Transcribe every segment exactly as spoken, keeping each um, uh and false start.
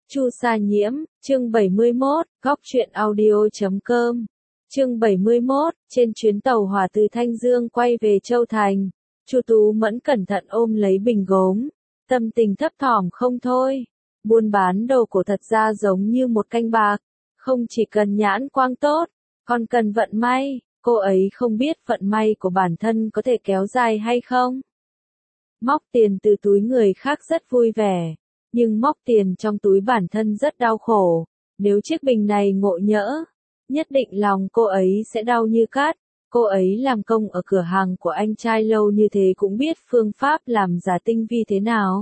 Chu Sa Nhiễm, chương bảy mươi mốt, góc truyện audio chấm com. Chương bảy mươi mốt, trên chuyến tàu hỏa từ Thanh Dương quay về Châu Thành, Chu Tú Mẫn cẩn thận ôm lấy bình gốm, tâm tình thấp thỏm không thôi. Buôn bán đồ cổ thật ra giống như một canh bạc, không chỉ cần nhãn quang tốt, còn cần vận may. Cô ấy không biết vận may của bản thân có thể kéo dài hay không. Móc tiền từ túi người khác rất vui vẻ, nhưng móc tiền trong túi bản thân rất đau khổ. Nếu chiếc bình này ngộ nhỡ, nhất định lòng cô ấy sẽ đau như cát. Cô ấy làm công ở cửa hàng của anh trai lâu như thế cũng biết phương pháp làm giả tinh vi thế nào.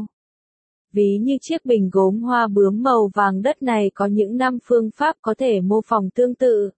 Ví như chiếc bình gốm hoa bướm màu vàng đất này có những năm phương pháp có thể mô phỏng tương tự.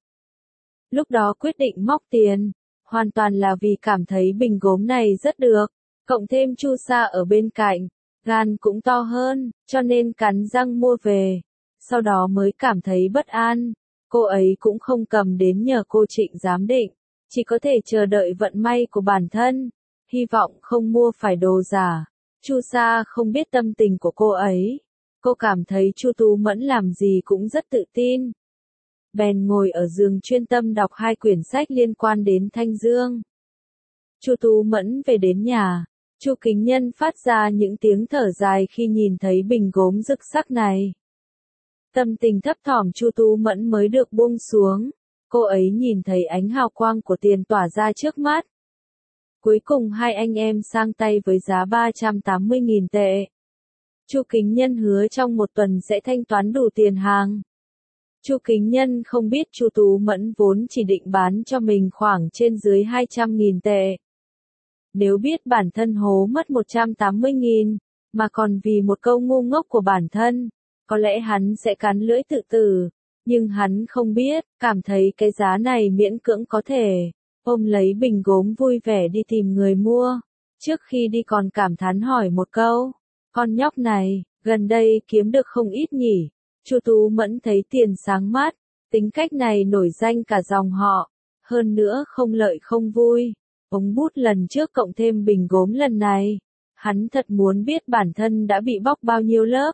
Lúc đó quyết định móc tiền, hoàn toàn là vì cảm thấy bình gốm này rất được, cộng thêm Chu Sa ở bên cạnh, gan cũng to hơn, cho nên cắn răng mua về, sau đó mới cảm thấy bất an. Cô ấy cũng không cầm đến nhờ cô Trịnh giám định, chỉ có thể chờ đợi vận may của bản thân, hy vọng không mua phải đồ giả. Chu Sa không biết tâm tình của cô ấy, cô cảm thấy Chu Tú Mẫn làm gì cũng rất tự tin. Bèn ngồi ở giường chuyên tâm đọc hai quyển sách liên quan đến Thanh Dương. Chu Tú Mẫn về đến nhà, Chu Kính Nhân phát ra những tiếng thở dài khi nhìn thấy bình gốm rực sắc này. Tâm tình thấp thỏm Chu Tú Mẫn mới được buông xuống, cô ấy nhìn thấy ánh hào quang của tiền tỏa ra trước mắt. Cuối cùng hai anh em sang tay với giá ba trăm tám mươi nghìn tệ. Chu Kính Nhân hứa trong một tuần sẽ thanh toán đủ tiền hàng. Chu Kính Nhân không biết Chu Tú Mẫn vốn chỉ định bán cho mình khoảng trên dưới hai trăm nghìn tệ. Nếu biết bản thân hố mất một trăm tám mươi nghìn, mà còn vì một câu ngu ngốc của bản thân, có lẽ hắn sẽ cắn lưỡi tự tử. Nhưng hắn không biết, cảm thấy cái giá này miễn cưỡng có thể. Ôm lấy bình gốm vui vẻ đi tìm người mua. Trước khi đi còn cảm thán hỏi một câu, con nhóc này, gần đây kiếm được không ít nhỉ. Chu Tú Mẫn thấy tiền sáng mắt, tính cách này nổi danh cả dòng họ, hơn nữa không lợi không vui. Ống bút lần trước cộng thêm bình gốm lần này, hắn thật muốn biết bản thân đã bị bóc bao nhiêu lớp.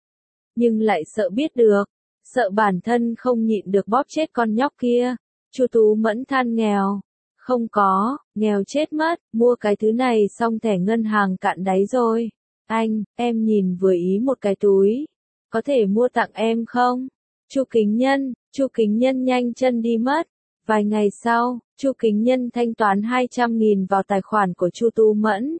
Nhưng lại sợ biết được, sợ bản thân không nhịn được bóp chết con nhóc kia. Chu Tú Mẫn than nghèo, không có, nghèo chết mất, mua cái thứ này xong thẻ ngân hàng cạn đáy rồi. Anh, em nhìn vừa ý một cái túi, có thể mua tặng em không? Chu Kính Nhân, Chu Kính Nhân nhanh chân đi mất. Vài ngày sau, Chu Kính Nhân thanh toán hai trăm nghìn vào tài khoản của Chu Tú Mẫn.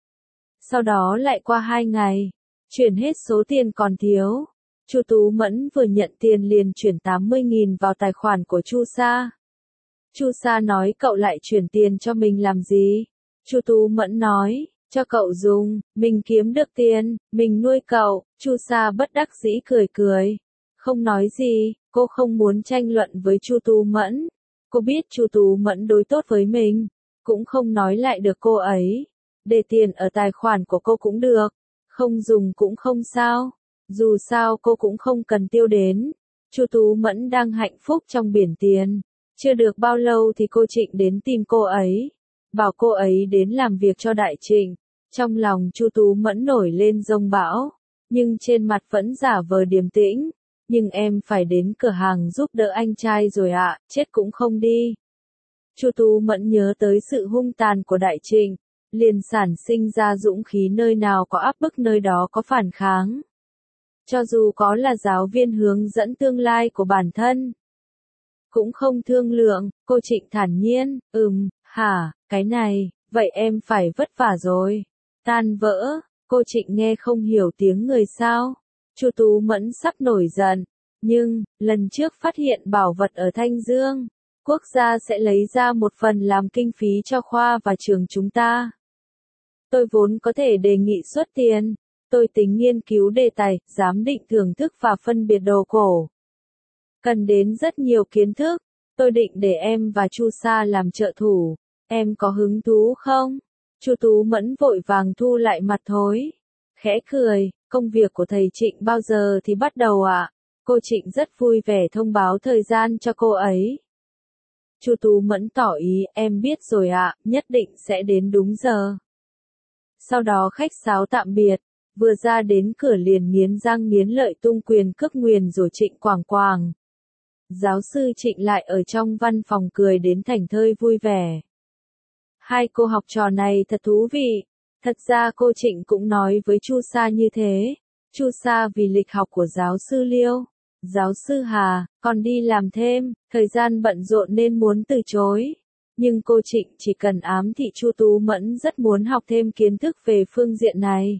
Sau đó lại qua hai ngày, chuyển hết số tiền còn thiếu. Chu Tú Mẫn vừa nhận tiền liền chuyển tám mươi nghìn vào tài khoản của Chu Sa. Chu Sa nói cậu lại chuyển tiền cho mình làm gì? Chu Tú Mẫn nói, cho cậu dùng, mình kiếm được tiền, mình nuôi cậu. Chu Sa bất đắc dĩ cười cười, không nói gì, cô không muốn tranh luận với Chu Tú Mẫn. Cô biết Chu Tú Mẫn đối tốt với mình, cũng không nói lại được cô ấy. Để tiền ở tài khoản của cô cũng được, không dùng cũng không sao. Dù sao cô cũng không cần tiêu đến. Chu Tú Mẫn đang hạnh phúc trong biển tiền. Chưa được bao lâu thì cô Trịnh đến tìm cô ấy, bảo cô ấy đến làm việc cho Đại Trịnh. Trong lòng Chu Tú Mẫn nổi lên giông bão, nhưng trên mặt vẫn giả vờ điềm tĩnh. Nhưng em phải đến cửa hàng giúp đỡ anh trai rồi ạ, chết cũng không đi. Chu Tú Mẫn nhớ tới sự hung tàn của Đại Trịnh, liền sản sinh ra dũng khí, nơi nào có áp bức nơi đó có phản kháng. Cho dù có là giáo viên hướng dẫn tương lai của bản thân, cũng không thương lượng. Cô Trịnh thản nhiên, ừm, hả, cái này, vậy em phải vất vả rồi. Tan vỡ, cô Trịnh nghe không hiểu tiếng người sao. Chu Tú Mẫn sắp nổi giận, nhưng, lần trước phát hiện bảo vật ở Thanh Dương, quốc gia sẽ lấy ra một phần làm kinh phí cho khoa và trường chúng ta. Tôi vốn có thể đề nghị xuất tiền, tôi tính nghiên cứu đề tài, giám định thưởng thức và phân biệt đồ cổ. Cần đến rất nhiều kiến thức, tôi định để em và Chu Sa làm trợ thủ, em có hứng thú không? Chu Tú Mẫn vội vàng thu lại mặt thối, khẽ cười, công việc của thầy Trịnh bao giờ thì bắt đầu ạ? À? Cô Trịnh rất vui vẻ thông báo thời gian cho cô ấy. Chu Tú Mẫn tỏ ý, em biết rồi ạ, à, nhất định sẽ đến đúng giờ. Sau đó khách sáo tạm biệt, Vừa ra đến cửa liền nghiến răng nghiến lợi tung quyền cước nguyền rủa Trịnh Quảng Quảng. Giáo sư Trịnh lại ở trong văn phòng cười đến thành thơi vui vẻ. Hai cô học trò này thật thú vị. Thật ra cô Trịnh cũng nói với Chu Sa như thế. Chu Sa vì lịch học của giáo sư Liêu, giáo sư Hà, còn đi làm thêm, thời gian bận rộn nên muốn từ chối. Nhưng cô Trịnh chỉ cần ám thị Chu Tú Mẫn rất muốn học thêm kiến thức về phương diện này.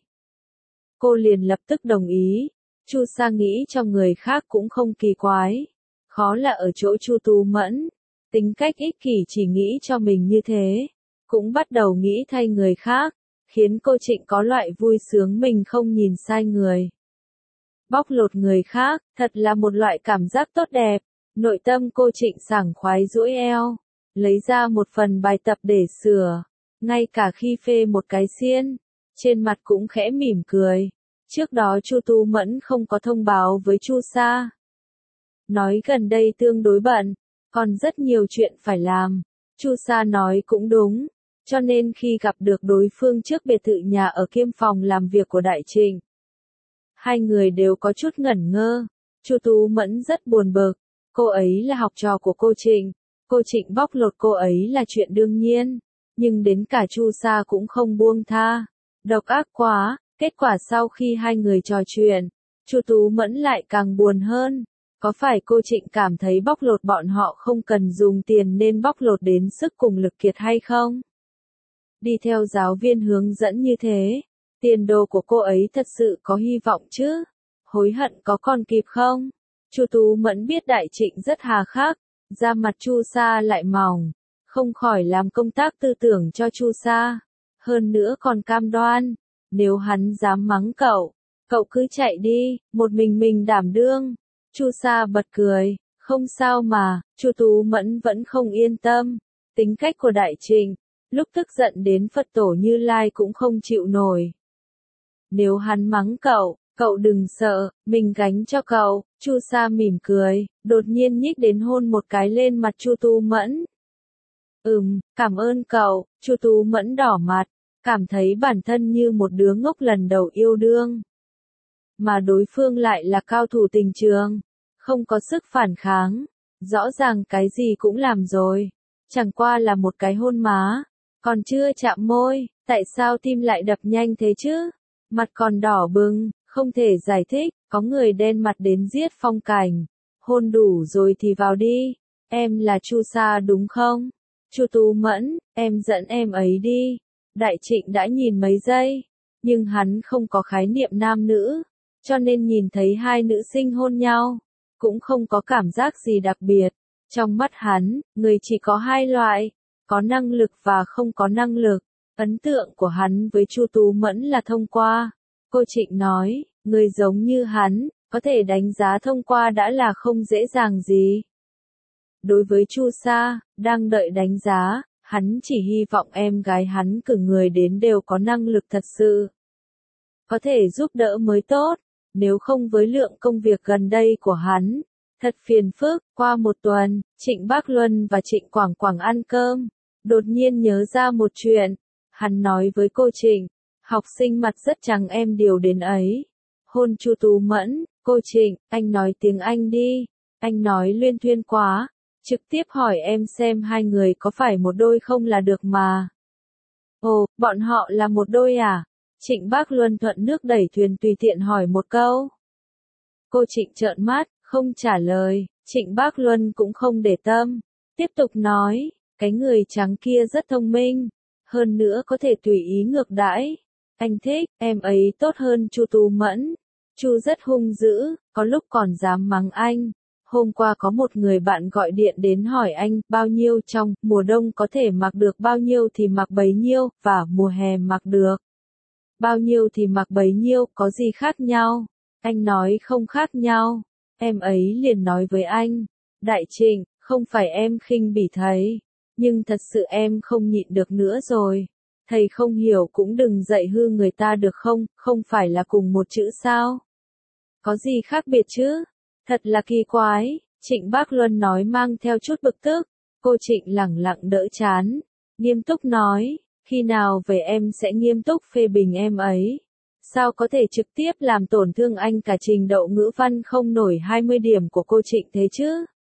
Cô liền lập tức đồng ý. Chu Sa nghĩ cho người khác cũng không kỳ quái. Khó là ở chỗ Chu Tú Mẫn. Tính cách ích kỷ chỉ nghĩ cho mình như thế. Cũng bắt đầu nghĩ thay người khác. Khiến cô Trịnh có loại vui sướng mình không nhìn sai người. Bóc lột người khác, thật là một loại cảm giác tốt đẹp. Nội tâm cô Trịnh sảng khoái duỗi eo. Lấy ra một phần bài tập để sửa. Ngay cả khi phê một cái xiên. Trên mặt cũng khẽ mỉm cười. Trước đó Chu Tú Mẫn không có thông báo với Chu Sa. Nói gần đây tương đối bận. Còn rất nhiều chuyện phải làm. Chu Sa nói cũng đúng. Cho nên khi gặp được đối phương trước biệt thự nhà ở kiêm phòng làm việc của Đại Trịnh. Hai người đều có chút ngẩn ngơ. Chu Tú Mẫn rất buồn bực. Cô ấy là học trò của cô Trịnh. Cô Trịnh bóc lột cô ấy là chuyện đương nhiên. Nhưng đến cả Chu Sa cũng không buông tha. Độc ác quá. Kết quả sau khi hai người trò chuyện, Chu Tú Mẫn lại càng buồn hơn. Có phải cô Trịnh cảm thấy bóc lột bọn họ không cần dùng tiền nên bóc lột đến sức cùng lực kiệt hay không? Đi theo giáo viên hướng dẫn như thế, tiền đồ của cô ấy thật sự có hy vọng chứ? Hối hận có còn kịp không? Chu Tú Mẫn biết Đại Trịnh rất hà khắc, da mặt Chu Sa lại mỏng, không khỏi làm công tác tư tưởng cho Chu Sa. Hơn nữa còn cam đoan, nếu hắn dám mắng cậu, cậu cứ chạy đi, một mình mình đảm đương. Chu Sa bật cười, không sao mà. Chu Tú Mẫn vẫn không yên tâm. Tính cách của Đại Trịnh, lúc tức giận đến Phật tổ Như Lai cũng không chịu nổi. Nếu hắn mắng cậu, cậu đừng sợ, mình gánh cho cậu. Chu Sa mỉm cười, đột nhiên nhích đến hôn một cái lên mặt Chu Tú Mẫn. Ừm, cảm ơn cậu. Chu Tú Mẫn đỏ mặt, cảm thấy bản thân như một đứa ngốc lần đầu yêu đương. Mà đối phương lại là cao thủ tình trường, không có sức phản kháng, rõ ràng cái gì cũng làm rồi, chẳng qua là một cái hôn má, còn chưa chạm môi, tại sao tim lại đập nhanh thế chứ? Mặt còn đỏ bừng, không thể giải thích, có người đen mặt đến giết phong cảnh. Hôn đủ rồi thì vào đi, em là Chu Sa đúng không? Chu Tú Mẫn, em dẫn em ấy đi. Đại Trịnh đã nhìn mấy giây, nhưng hắn không có khái niệm nam nữ, cho nên nhìn thấy hai nữ sinh hôn nhau, cũng không có cảm giác gì đặc biệt. Trong mắt hắn, người chỉ có hai loại, có năng lực và không có năng lực. Ấn tượng của hắn với Chu Tú Mẫn là thông qua. Cô Trịnh nói, người giống như hắn, có thể đánh giá thông qua đã là không dễ dàng gì. Đối với Chu Sa, đang đợi đánh giá, hắn chỉ hy vọng em gái hắn cử người đến đều có năng lực thật sự. Có thể giúp đỡ mới tốt, nếu không với lượng công việc gần đây của hắn. Thật phiền phức. Qua một tuần, Trịnh Bác Luân và Trịnh Quảng Quảng ăn cơm. Đột nhiên nhớ ra một chuyện. Hắn nói với cô Trịnh, học sinh mặt rất trắng em điều đến ấy. Hôn Chu Tú Mẫn, cô Trịnh, anh nói tiếng Anh đi. Anh nói luyên thuyên quá. Trực tiếp hỏi em xem hai người có phải một đôi không là được mà. Ồ, bọn họ là một đôi à? Trịnh Bác Luân thuận nước đẩy thuyền tùy tiện hỏi một câu. Cô Trịnh trợn mắt, không trả lời. Trịnh Bác Luân cũng không để tâm. Tiếp tục nói, cái người trắng kia rất thông minh. Hơn nữa có thể tùy ý ngược đãi. Anh thích, em ấy tốt hơn Chu Tú Mẫn. Chu rất hung dữ, có lúc còn dám mắng anh. Hôm qua có một người bạn gọi điện đến hỏi anh, bao nhiêu trong, mùa đông có thể mặc được bao nhiêu thì mặc bấy nhiêu, và mùa hè mặc được bao nhiêu thì mặc bấy nhiêu, có gì khác nhau? Anh nói không khác nhau. Em ấy liền nói với anh, Đại Trịnh, không phải em khinh bỉ thầy, nhưng thật sự em không nhịn được nữa rồi. Thầy không hiểu cũng đừng dạy hư người ta được không, không phải là cùng một chữ sao? Có gì khác biệt chứ? Thật là kỳ quái. Trịnh Bác Luân nói mang theo chút bực tức. Cô Trịnh lẳng lặng đỡ chán, nghiêm túc nói, khi nào về em sẽ nghiêm túc phê bình em ấy. Sao có thể trực tiếp làm tổn thương anh cả trình độ ngữ văn không nổi hai mươi điểm của cô Trịnh thế chứ?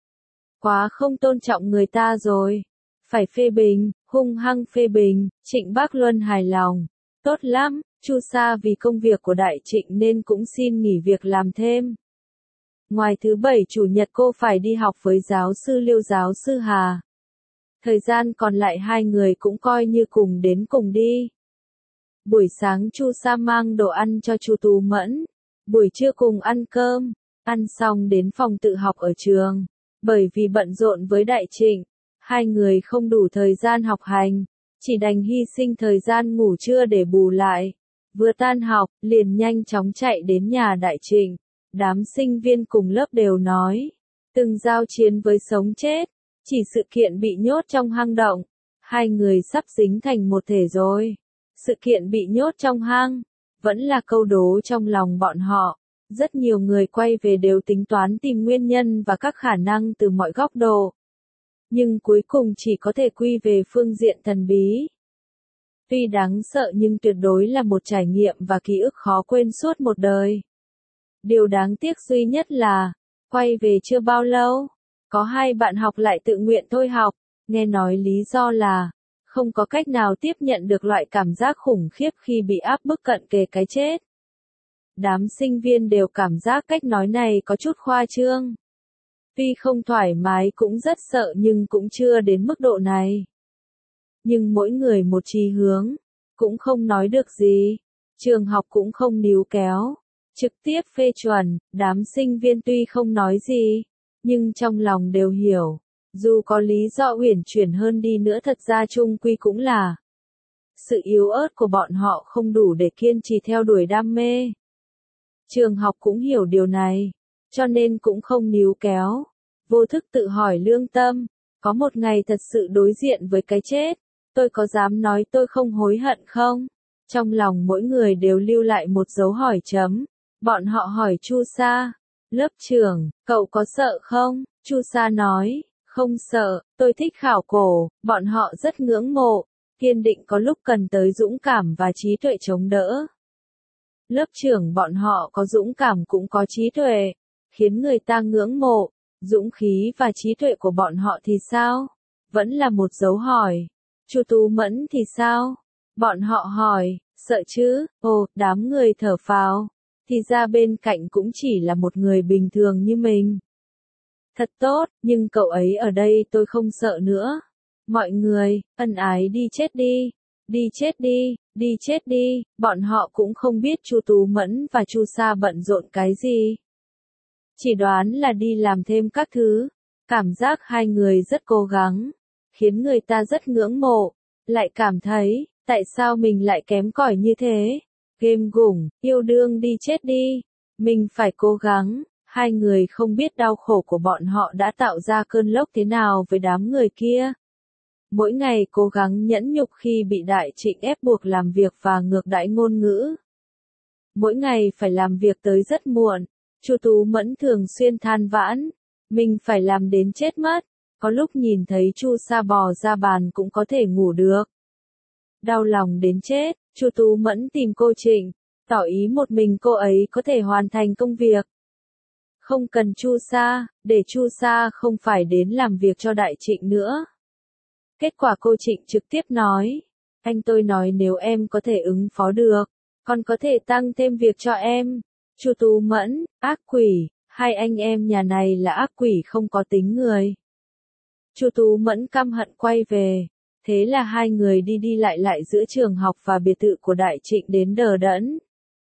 Quá không tôn trọng người ta rồi. Phải phê bình, hung hăng phê bình. Trịnh Bác Luân hài lòng. Tốt lắm, Chu Sa vì công việc của Đại Trịnh nên cũng xin nghỉ việc làm thêm. Ngoài thứ bảy chủ nhật cô phải đi học với giáo sư Liêu giáo sư Hà. Thời gian còn lại hai người cũng coi như cùng đến cùng đi. Buổi sáng Chu Sa mang đồ ăn cho Chu Tú Mẫn. Buổi trưa cùng ăn cơm. Ăn xong đến phòng tự học ở trường. Bởi vì bận rộn với Đại Trịnh, hai người không đủ thời gian học hành, chỉ đành hy sinh thời gian ngủ trưa để bù lại. Vừa tan học, liền nhanh chóng chạy đến nhà Đại Trịnh. Đám sinh viên cùng lớp đều nói, từng giao chiến với sống chết, chỉ sự kiện bị nhốt trong hang động. Hai người sắp dính thành một thể rồi. Sự kiện bị nhốt trong hang, vẫn là câu đố trong lòng bọn họ. Rất nhiều người quay về đều tính toán tìm nguyên nhân và các khả năng từ mọi góc độ. Nhưng cuối cùng chỉ có thể quy về phương diện thần bí. Tuy đáng sợ nhưng tuyệt đối là một trải nghiệm và ký ức khó quên suốt một đời. Điều đáng tiếc duy nhất là, quay về chưa bao lâu, có hai bạn học lại tự nguyện thôi học, nghe nói lý do là, không có cách nào tiếp nhận được loại cảm giác khủng khiếp khi bị áp bức cận kề cái chết. Đám sinh viên đều cảm giác cách nói này có chút khoa trương. Tuy không thoải mái cũng rất sợ nhưng cũng chưa đến mức độ này. Nhưng mỗi người một chí hướng, cũng không nói được gì. Trường học cũng không níu kéo, trực tiếp phê chuẩn. Đám sinh viên tuy không nói gì, nhưng trong lòng đều hiểu. Dù có lý do uyển chuyển hơn đi nữa thật ra chung quy cũng là sự yếu ớt của bọn họ không đủ để kiên trì theo đuổi đam mê. Trường học cũng hiểu điều này, cho nên cũng không níu kéo. Vô thức tự hỏi lương tâm, có một ngày thật sự đối diện với cái chết, tôi có dám nói tôi không hối hận không? Trong lòng mỗi người đều lưu lại một dấu hỏi chấm. Bọn họ hỏi Chu Sa, lớp trưởng, cậu có sợ không? Chu Sa nói, không sợ, tôi thích khảo cổ. Bọn họ rất ngưỡng mộ, kiên định có lúc cần tới dũng cảm và trí tuệ chống đỡ. Lớp trưởng bọn họ có dũng cảm cũng có trí tuệ, khiến người ta ngưỡng mộ. Dũng khí và trí tuệ của bọn họ thì sao? Vẫn là một dấu hỏi. Chu Tú Mẫn thì sao? Bọn họ hỏi, sợ chứ? Ồ, đám người thở phào. Thì ra bên cạnh cũng chỉ là một người bình thường như mình. Thật tốt, nhưng cậu ấy ở đây tôi không sợ nữa. Mọi người, ân ái đi chết đi. Đi chết đi, đi chết đi. Bọn họ cũng không biết Chu Tú Mẫn và Chu Sa bận rộn cái gì. Chỉ đoán là đi làm thêm các thứ. Cảm giác hai người rất cố gắng, khiến người ta rất ngưỡng mộ. Lại cảm thấy, tại sao mình lại kém cỏi như thế? Game gủng, yêu đương đi chết đi. Mình phải cố gắng. Hai người không biết đau khổ của bọn họ đã tạo ra cơn lốc thế nào với đám người kia. Mỗi ngày cố gắng nhẫn nhục khi bị Đại Trịnh ép buộc làm việc và ngược đãi ngôn ngữ. Mỗi ngày phải làm việc tới rất muộn. Chu Tú Mẫn thường xuyên than vãn, mình phải làm đến chết mất, có lúc nhìn thấy Chu Sa bò ra bàn cũng có thể ngủ được. Đau lòng đến chết, Chu Tú Mẫn tìm cô Trịnh, tỏ ý một mình cô ấy có thể hoàn thành công việc. Không cần Chu Sa, để Chu Sa không phải đến làm việc cho Đại Trịnh nữa. Kết quả cô Trịnh trực tiếp nói, anh tôi nói nếu em có thể ứng phó được, còn có thể tăng thêm việc cho em. Chu Tú Mẫn, ác quỷ, hai anh em nhà này là ác quỷ không có tính người. Chu Tú Mẫn căm hận quay về, thế là hai người đi đi lại lại giữa trường học và biệt thự của Đại Trịnh đến đờ đẫn.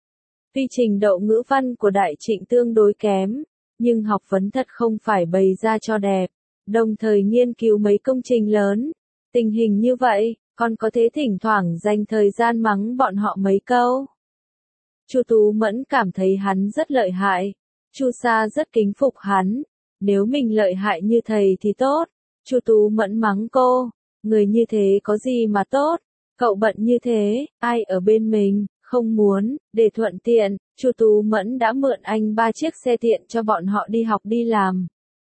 Tuy trình độ ngữ văn của Đại Trịnh tương đối kém, nhưng học vấn thật không phải bày ra cho đẹp, đồng thời nghiên cứu mấy công trình lớn. Tình hình như vậy, còn có thể thỉnh thoảng dành thời gian mắng bọn họ mấy câu. Chu Tú Mẫn cảm thấy hắn rất lợi hại. Chu Sa rất kính phục hắn. Nếu mình lợi hại như thầy thì tốt. Chu Tú Mẫn mắng cô. Người như thế có gì mà tốt. Cậu bận như thế, ai ở bên mình, không muốn, để thuận tiện. Chu Tú Mẫn đã mượn anh ba chiếc xe tiện cho bọn họ đi học đi làm.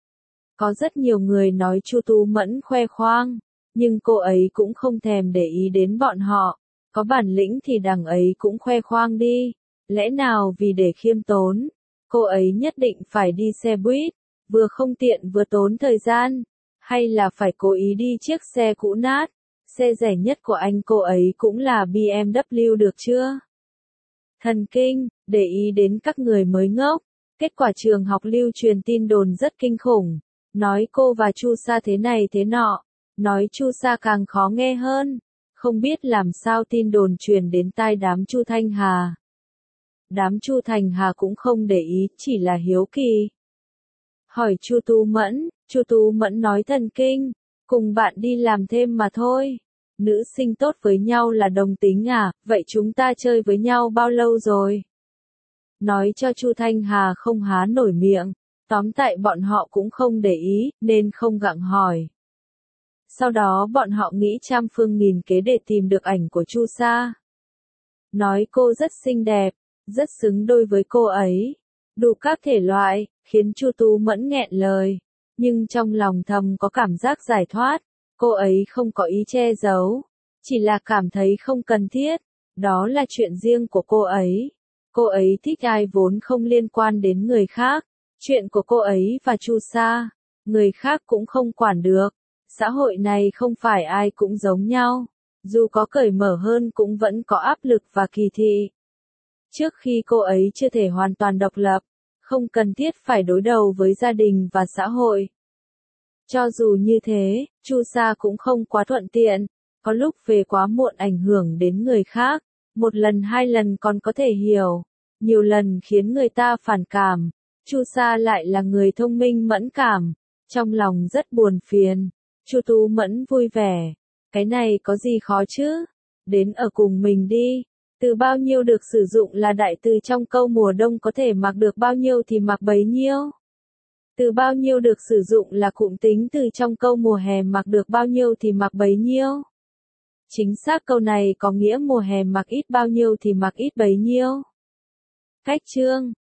Có rất nhiều người nói Chu Tú Mẫn khoe khoang. Nhưng cô ấy cũng không thèm để ý đến bọn họ. Có bản lĩnh thì đằng ấy cũng khoe khoang đi. Lẽ nào vì để khiêm tốn, cô ấy nhất định phải đi xe buýt, vừa không tiện vừa tốn thời gian, hay là phải cố ý đi chiếc xe cũ nát, xe rẻ nhất của anh cô ấy cũng là bê em vê được chưa? Thần kinh, để ý đến các người mới ngốc. Kết quả trường học lưu truyền tin đồn rất kinh khủng, nói cô và Chu Sa thế này thế nọ, nói Chu Sa càng khó nghe hơn, không biết làm sao tin đồn truyền đến tai đám Chu Thanh Hà. Đám Chu Thành Hà cũng không để ý, chỉ là hiếu kỳ. Hỏi Chu Tú Mẫn, Chu Tú Mẫn nói thần kinh, cùng bạn đi làm thêm mà thôi. Nữ sinh tốt với nhau là đồng tính à, vậy chúng ta chơi với nhau bao lâu rồi? Nói cho Chu Thanh Hà không há nổi miệng, tóm tại bọn họ cũng không để ý, nên không gặng hỏi. Sau đó bọn họ nghĩ trăm phương nghìn kế để tìm được ảnh của Chu Sa. Nói cô rất xinh đẹp, rất xứng đôi với cô ấy, đủ các thể loại, khiến Chu Tú Mẫn nghẹn lời, nhưng trong lòng thầm có cảm giác giải thoát, cô ấy không có ý che giấu, chỉ là cảm thấy không cần thiết, đó là chuyện riêng của cô ấy. Cô ấy thích ai vốn không liên quan đến người khác, chuyện của cô ấy và Chu Sa, người khác cũng không quản được. Xã hội này không phải ai cũng giống nhau, dù có cởi mở hơn cũng vẫn có áp lực và kỳ thị. Trước khi cô ấy chưa thể hoàn toàn độc lập, không cần thiết phải đối đầu với gia đình và xã hội. Cho dù như thế, Chu Sa cũng không quá thuận tiện, có lúc về quá muộn ảnh hưởng đến người khác, một lần hai lần còn có thể hiểu, nhiều lần khiến người ta phản cảm. Chu Sa lại là người thông minh mẫn cảm, trong lòng rất buồn phiền. Chu Tú Mẫn vui vẻ, cái này có gì khó chứ, đến ở cùng mình đi. Từ bao nhiêu được sử dụng là đại từ trong câu mùa đông có thể mặc được bao nhiêu thì mặc bấy nhiêu. Từ bao nhiêu được sử dụng là cụm tính từ trong câu mùa hè mặc được bao nhiêu thì mặc bấy nhiêu. Chính xác câu này có nghĩa mùa hè mặc ít bao nhiêu thì mặc ít bấy nhiêu. Cách chương